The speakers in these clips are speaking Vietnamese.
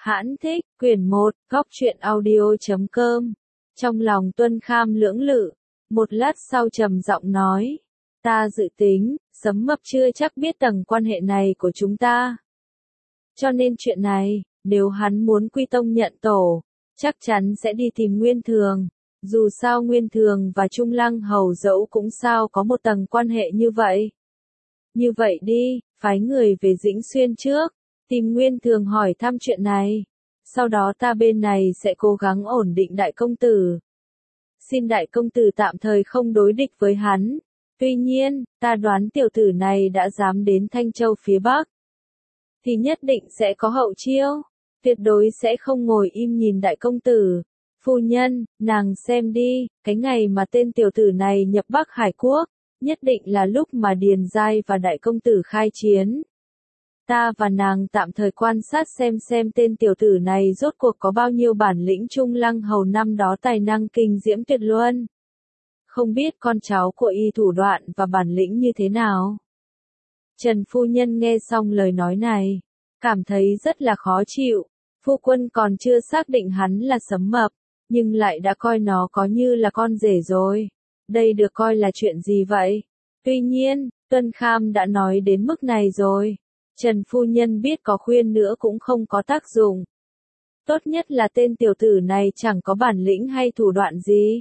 Hãn thích, quyển 1, góc truyện audio.com. Trong lòng Tuân Kham lưỡng lự, một lát sau trầm giọng nói, ta dự tính, Sấm Mập chưa chắc biết tầng quan hệ này của chúng ta. Cho nên chuyện này, nếu hắn muốn quy tông nhận tổ, chắc chắn sẽ đi tìm Nguyên Thường. Dù sao Nguyên Thường và Trung Lăng Hầu dẫu cũng sao có một tầng quan hệ như vậy. Như vậy đi, phái người về Dĩnh Xuyên trước, tìm Nguyên Thường hỏi thăm chuyện này. Sau đó ta bên này sẽ cố gắng ổn định đại công tử. Xin đại công tử tạm thời không đối địch với hắn. Tuy nhiên, ta đoán tiểu tử này đã dám đến Thanh Châu phía Bắc, thì nhất định sẽ có hậu chiêu. Tuyệt đối sẽ không ngồi im nhìn đại công tử. Phu nhân, nàng xem đi, cái ngày mà tên tiểu tử này nhập Bắc Hải Quốc, nhất định là lúc mà Điền Giai và đại công tử khai chiến. Ta và nàng tạm thời quan sát xem tên tiểu tử này rốt cuộc có bao nhiêu bản lĩnh. Trung Lăng Hầu năm đó tài năng kinh diễm tuyệt luân. Không biết con cháu của y thủ đoạn và bản lĩnh như thế nào. Trần phu nhân nghe xong lời nói này, cảm thấy rất là khó chịu. Phu quân còn chưa xác định hắn là Sấm Mập, nhưng lại đã coi nó có như là con rể rồi. Đây được coi là chuyện gì vậy? Tuy nhiên, Tuân Kham đã nói đến mức này rồi. Trần phu nhân biết có khuyên nữa cũng không có tác dụng. Tốt nhất là tên tiểu tử này chẳng có bản lĩnh hay thủ đoạn gì.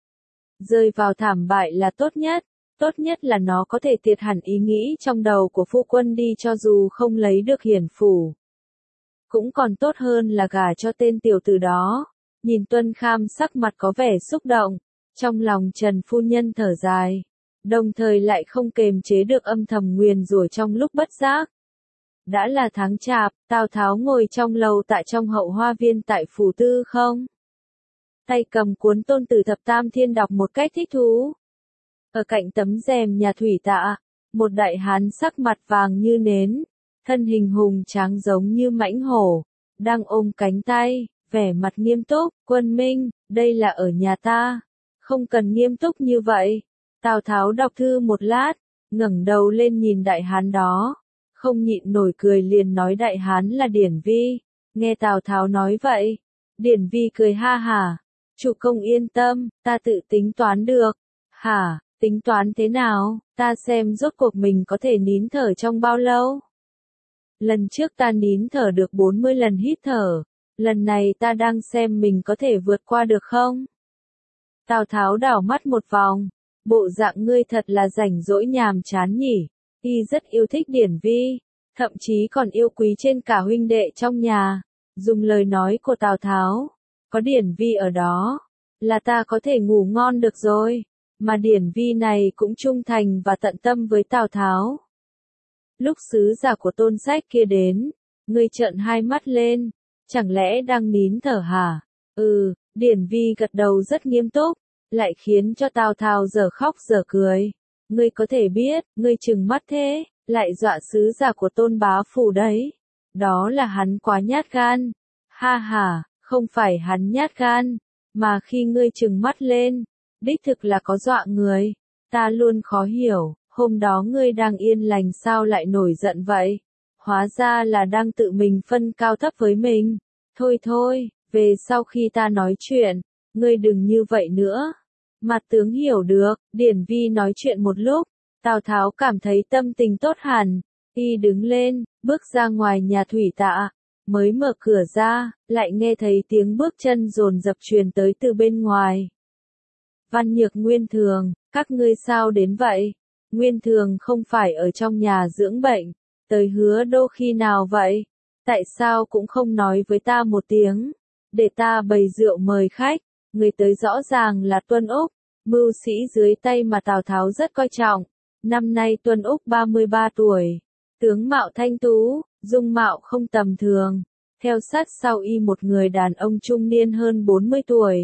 Rơi vào thảm bại là tốt nhất. Tốt nhất là nó có thể tiệt hẳn ý nghĩ trong đầu của phu quân đi, cho dù không lấy được hiển phủ. Cũng còn tốt hơn là gả cho tên tiểu tử đó. Nhìn Tuân Kham sắc mặt có vẻ xúc động, trong lòng Trần phu nhân thở dài, đồng thời lại không kềm chế được âm thầm nguyền rủa trong lúc bất giác. Đã là tháng Chạp, Tào Tháo ngồi trong lầu tại trong hậu hoa viên tại phủ Tư Không, tay cầm cuốn Tôn Tử Thập Tam Thiên đọc một cách thích thú. Ở cạnh tấm rèm nhà thủy tạ, một đại hán sắc mặt vàng như nến, thân hình hùng tráng giống như mãnh hổ, đang ôm cánh tay, vẻ mặt nghiêm túc. Quân Minh, đây là ở nhà ta, không cần nghiêm túc như vậy. Tào Tháo đọc thư một lát, ngẩng đầu lên nhìn đại hán đó, không nhịn nổi cười liền nói đại hán là Điển Vi. Nghe Tào Tháo nói vậy, Điển Vi cười ha hả, chủ công yên tâm, ta tự tính toán được. Hả, tính toán thế nào, ta xem rốt cuộc mình có thể nín thở trong bao lâu. Lần trước ta nín thở được 40 lần hít thở, lần này ta đang xem mình có thể vượt qua được không. Tào Tháo đảo mắt một vòng, bộ dạng ngươi thật là rảnh rỗi nhàm chán nhỉ. Y rất yêu thích Điển Vi, thậm chí còn yêu quý trên cả huynh đệ trong nhà. Dùng lời nói của Tào Tháo, có Điển Vi ở đó, là ta có thể ngủ ngon được rồi. Mà Điển Vi này cũng trung thành và tận tâm với Tào Tháo. Lúc sứ giả của Tôn Sách kia đến, ngươi trợn hai mắt lên, chẳng lẽ đang nín thở hả? Điển Vi gật đầu rất nghiêm túc, lại khiến cho Tào Tháo dở khóc dở cười. Ngươi có thể biết, ngươi trừng mắt thế, lại dọa sứ giả của Tôn bá phủ đấy. Đó là hắn quá nhát gan. Ha ha, không phải hắn nhát gan, mà khi ngươi trừng mắt lên, đích thực là có dọa người. Ta luôn khó hiểu, hôm đó ngươi đang yên lành sao lại nổi giận vậy? Hóa ra là đang tự mình phân cao thấp với mình. Thôi, về sau khi ta nói chuyện, ngươi đừng như vậy nữa. Mặt tướng hiểu được. Điển Vi nói chuyện một lúc, Tào Tháo cảm thấy tâm tình tốt hẳn. Y đứng lên, bước ra ngoài nhà thủy tạ, mới mở cửa ra, lại nghe thấy tiếng bước chân dồn dập truyền tới từ bên ngoài. Văn Nhược, Nguyên Thường, các ngươi sao đến vậy? Nguyên Thường không phải ở trong nhà dưỡng bệnh, tới Hứa Đô khi nào vậy? Tại sao cũng không nói với ta một tiếng, để ta bày rượu mời khách? Người tới rõ ràng là Tuân Úc, mưu sĩ dưới tay mà Tào Tháo rất coi trọng. Năm nay Tuân Úc 33 tuổi, tướng mạo thanh tú, dung mạo không tầm thường. Theo sát sau y một người đàn ông trung niên hơn 40 tuổi.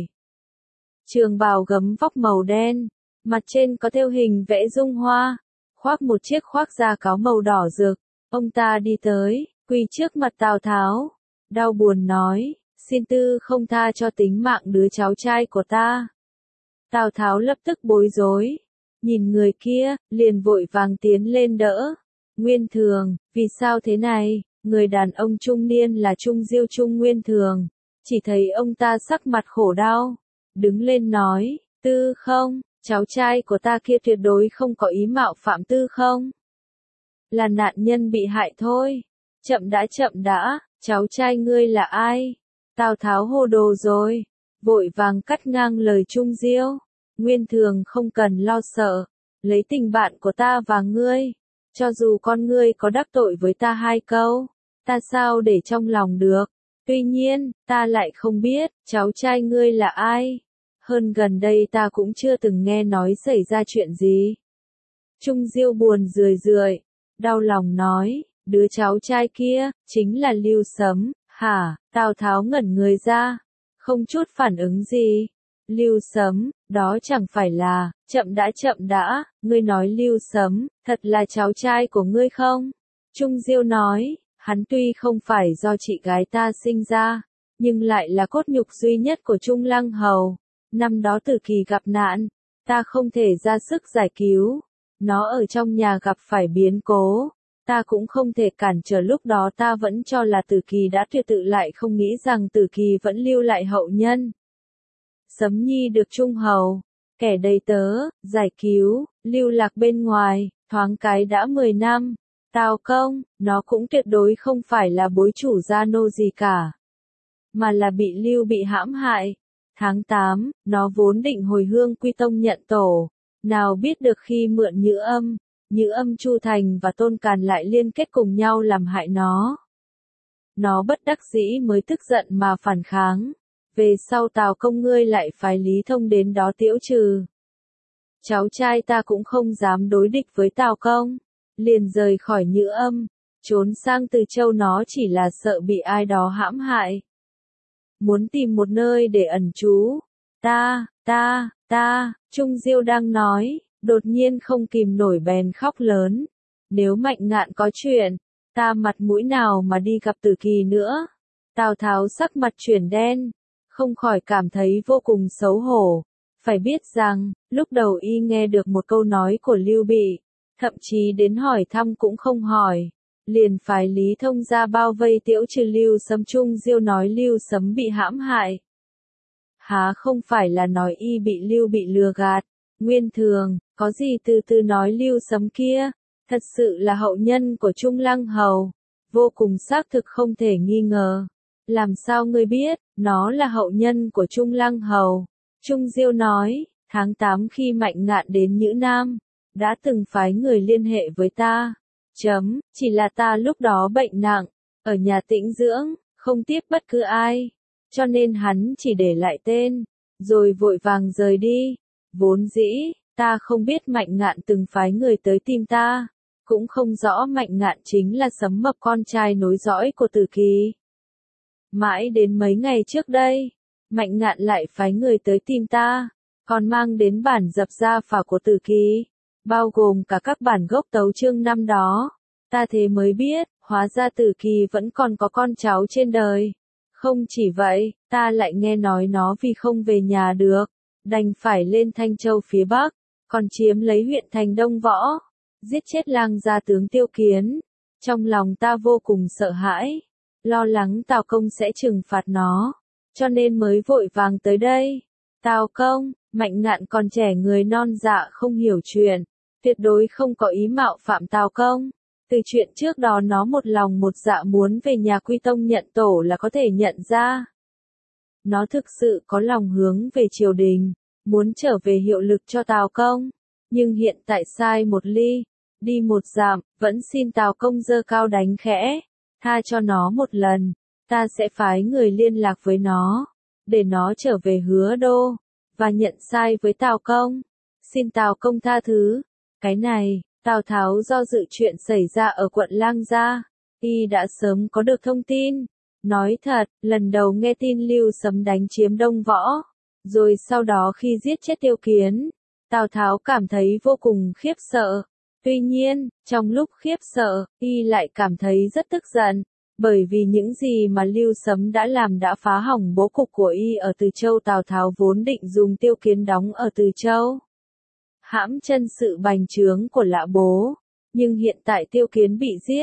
Trường bào gấm vóc màu đen, mặt trên có thêu hình vẽ dung hoa, khoác một chiếc khoác da cáo màu đỏ rực. Ông ta đi tới, quỳ trước mặt Tào Tháo, đau buồn nói, xin tư không tha cho tính mạng đứa cháu trai của ta. Tào Tháo lập tức bối rối, nhìn người kia, liền vội vàng tiến lên đỡ. Nguyên Thường, vì sao thế này? Người đàn ông trung niên là Trung Diêu Trung Nguyên Thường, chỉ thấy ông ta sắc mặt khổ đau, đứng lên nói, Tư Không, cháu trai của ta kia tuyệt đối không có ý mạo phạm Tư Không. Là nạn nhân bị hại thôi. Chậm đã, cháu trai ngươi là ai? Tào Tháo hồ đồ rồi, vội vàng cắt ngang lời Trung Diêu. Nguyên Thường không cần lo sợ, lấy tình bạn của ta và ngươi, cho dù con ngươi có đắc tội với ta 2 câu, ta sao để trong lòng được. Tuy nhiên, ta lại không biết, cháu trai ngươi là ai. Hơn gần đây ta cũng chưa từng nghe nói xảy ra chuyện gì. Trung Diêu buồn rười rượi, đau lòng nói, đứa cháu trai kia, chính là Lưu Sấm, hả? Tào Tháo ngẩn người ra, không chút phản ứng gì. Lưu Sấm, đó chẳng phải là, chậm đã, ngươi nói Lưu Sấm, thật là cháu trai của ngươi không? Trung Diêu nói, hắn tuy không phải do chị gái ta sinh ra, nhưng lại là cốt nhục duy nhất của Trung Lăng Hầu. Năm đó Tử Kỳ gặp nạn, ta không thể ra sức giải cứu. Nó ở trong nhà gặp phải biến cố, ta cũng không thể cản trở, lúc đó ta vẫn cho là Tử Kỳ đã tuyệt tự, lại không nghĩ rằng Tử Kỳ vẫn lưu lại hậu nhân. Sấm Nhi được Trung Hầu, kẻ đầy tớ, giải cứu, lưu lạc bên ngoài, thoáng cái đã 10 năm. Tào Công, nó cũng tuyệt đối không phải là bối chủ gia nô gì cả, mà là bị hãm hại. Tháng 8, nó vốn định hồi hương Quy Tông nhận tổ, nào biết được khi mượn Nhữ Âm Chu Thành và Tôn Càn lại liên kết cùng nhau làm hại nó. Nó bất đắc dĩ mới tức giận mà phản kháng. Về sau Tào Công ngươi lại phái Lý Thông đến đó tiễu trừ. Cháu trai ta cũng không dám đối địch với Tào Công, liền rời khỏi Nhữ Âm, trốn sang Từ Châu, nó chỉ là sợ bị ai đó hãm hại. Muốn tìm một nơi để ẩn trú. Trung Diêu đang nói, đột nhiên không kìm nổi bèn khóc lớn. Nếu Mạnh Ngạn có chuyện, ta mặt mũi nào mà đi gặp Tử Kỳ nữa. Tào Tháo sắc mặt chuyển đen, không khỏi cảm thấy vô cùng xấu hổ. Phải biết rằng, lúc đầu y nghe được một câu nói của Lưu Bị, thậm chí đến hỏi thăm cũng không hỏi, liền phái Lý Thông ra bao vây tiễu trừ Lưu Sấm. Trung Diêu nói Lưu Sấm bị hãm hại, há không phải là nói y bị Lưu Bị lừa gạt. Nguyên Thường, có gì từ từ nói, Lưu Sấm kia, thật sự là hậu nhân của Trung Lăng Hầu, vô cùng xác thực không thể nghi ngờ. Làm sao ngươi biết, nó là hậu nhân của Trung Lăng Hầu? Trung Diêu nói, tháng 8 khi Mạnh Ngạn đến Nhữ Nam, đã từng phái người liên hệ với ta. Chỉ là ta lúc đó bệnh nặng, ở nhà tĩnh dưỡng, không tiếp bất cứ ai, cho nên hắn chỉ để lại tên, rồi vội vàng rời đi. Vốn dĩ, ta không biết Mạnh Ngạn từng phái người tới tìm ta, cũng không rõ Mạnh Ngạn chính là Sấm Mập, con trai nối dõi của Tử Kỳ. Mãi đến mấy ngày trước đây, Mạnh Ngạn lại phái người tới tìm ta, còn mang đến bản dập gia phả của Tử Kỳ, bao gồm cả các bản gốc tấu chương năm đó. Ta thế mới biết, hóa ra Tử Kỳ vẫn còn có con cháu trên đời. Không chỉ vậy, ta lại nghe nói nó vì không về nhà được, đành phải lên Thanh Châu phía Bắc, còn chiếm lấy huyện thành Đông Võ, giết chết lang gia tướng Tiêu Kiến. Trong lòng ta vô cùng sợ hãi, lo lắng Tào Công sẽ trừng phạt nó, cho nên mới vội vàng tới đây. Tào Công, Mạnh Ngạn còn trẻ, người non dạ không hiểu chuyện, tuyệt đối không có ý mạo phạm Tào Công. Từ chuyện trước đó nó một lòng một dạ muốn về nhà Quy Tông nhận tổ là có thể nhận ra. Nó thực sự có lòng hướng về triều đình, muốn trở về hiệu lực cho Tào Công, nhưng hiện tại sai một ly, đi một dặm, vẫn xin Tào Công giơ cao đánh khẽ, tha cho nó một lần, ta sẽ phái người liên lạc với nó, để nó trở về Hứa Đô, và nhận sai với Tào Công, xin Tào Công tha thứ. Cái này, Tào Tháo do dự chuyện xảy ra ở quận Lang Gia, y đã sớm có được thông tin. Nói thật, lần đầu nghe tin Lưu Sấm đánh chiếm Đông Võ, rồi sau đó khi giết chết Tiêu Kiến, Tào Tháo cảm thấy vô cùng khiếp sợ. Tuy nhiên, trong lúc khiếp sợ, y lại cảm thấy rất tức giận, bởi vì những gì mà Lưu Sấm đã làm đã phá hỏng bố cục của y ở Từ Châu. Tào Tháo vốn định dùng Tiêu Kiến đóng ở Từ Châu, hãm chân sự bành trướng của Lã Bố, nhưng hiện tại Tiêu Kiến bị giết,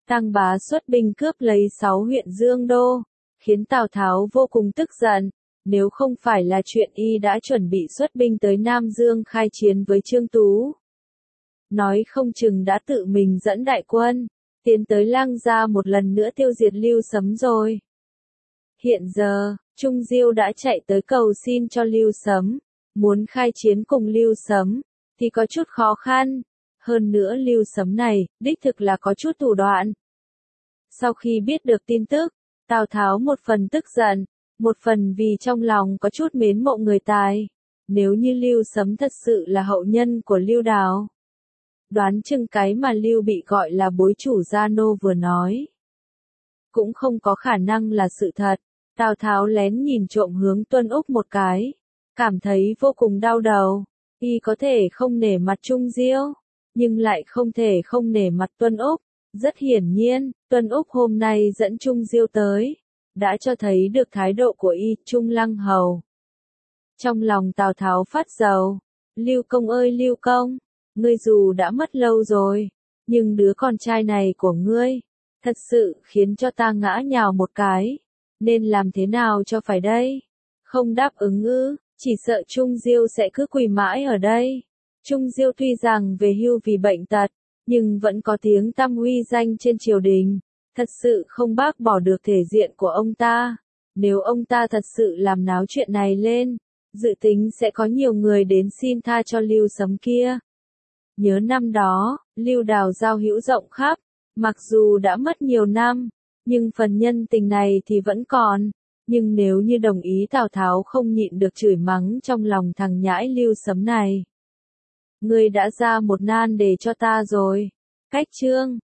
Tăng Bá xuất binh cướp lấy 6 huyện Dương Đô, khiến Tào Tháo vô cùng tức giận. Nếu không phải là chuyện y đã chuẩn bị xuất binh tới Nam Dương khai chiến với Trương Tú, nói không chừng đã tự mình dẫn đại quân, tiến tới Lăng Gia một lần nữa tiêu diệt Lưu Sấm rồi. Hiện giờ, Trung Diêu đã chạy tới cầu xin cho Lưu Sấm, muốn khai chiến cùng Lưu Sấm, thì có chút khó khăn. Hơn nữa Lưu Sấm này, đích thực là có chút thủ đoạn. Sau khi biết được tin tức, Tào Tháo một phần tức giận, một phần vì trong lòng có chút mến mộ người tài. Nếu như Lưu Sấm thật sự là hậu nhân của Lưu Đào, đoán chừng cái mà Lưu bị gọi là bối chủ Gia Nô vừa nói, cũng không có khả năng là sự thật. Tào Tháo lén nhìn trộm hướng Tuân Úc một cái, cảm thấy vô cùng đau đầu. Y có thể không nể mặt Trung Diêu, nhưng lại không thể không nể mặt Tuân Úc. Rất hiển nhiên, Tuân Úc hôm nay dẫn Trung Diêu tới, đã cho thấy được thái độ của y. Trung Lăng Hầu. Trong lòng Tào Tháo phát rầu. Lưu Công ơi Lưu Công, ngươi dù đã mất lâu rồi, nhưng đứa con trai này của ngươi, thật sự khiến cho ta ngã nhào một cái. Nên làm thế nào cho phải đây? Không đáp ứng ư, chỉ sợ Trung Diêu sẽ cứ quỳ mãi ở đây. Trung Diêu tuy rằng về hưu vì bệnh tật, nhưng vẫn có tiếng tăm uy danh trên triều đình, thật sự không bác bỏ được thể diện của ông ta. Nếu ông ta thật sự làm náo chuyện này lên, dự tính sẽ có nhiều người đến xin tha cho Lưu Sấm kia. Nhớ năm đó, Lưu Đào giao hữu rộng khắp, mặc dù đã mất nhiều năm, nhưng phần nhân tình này thì vẫn còn. Nhưng nếu như đồng ý Tào Tháo không nhịn được chửi mắng trong lòng thằng nhãi Lưu Sấm này. Ngươi đã ra một nan đề cho ta rồi. Cách chương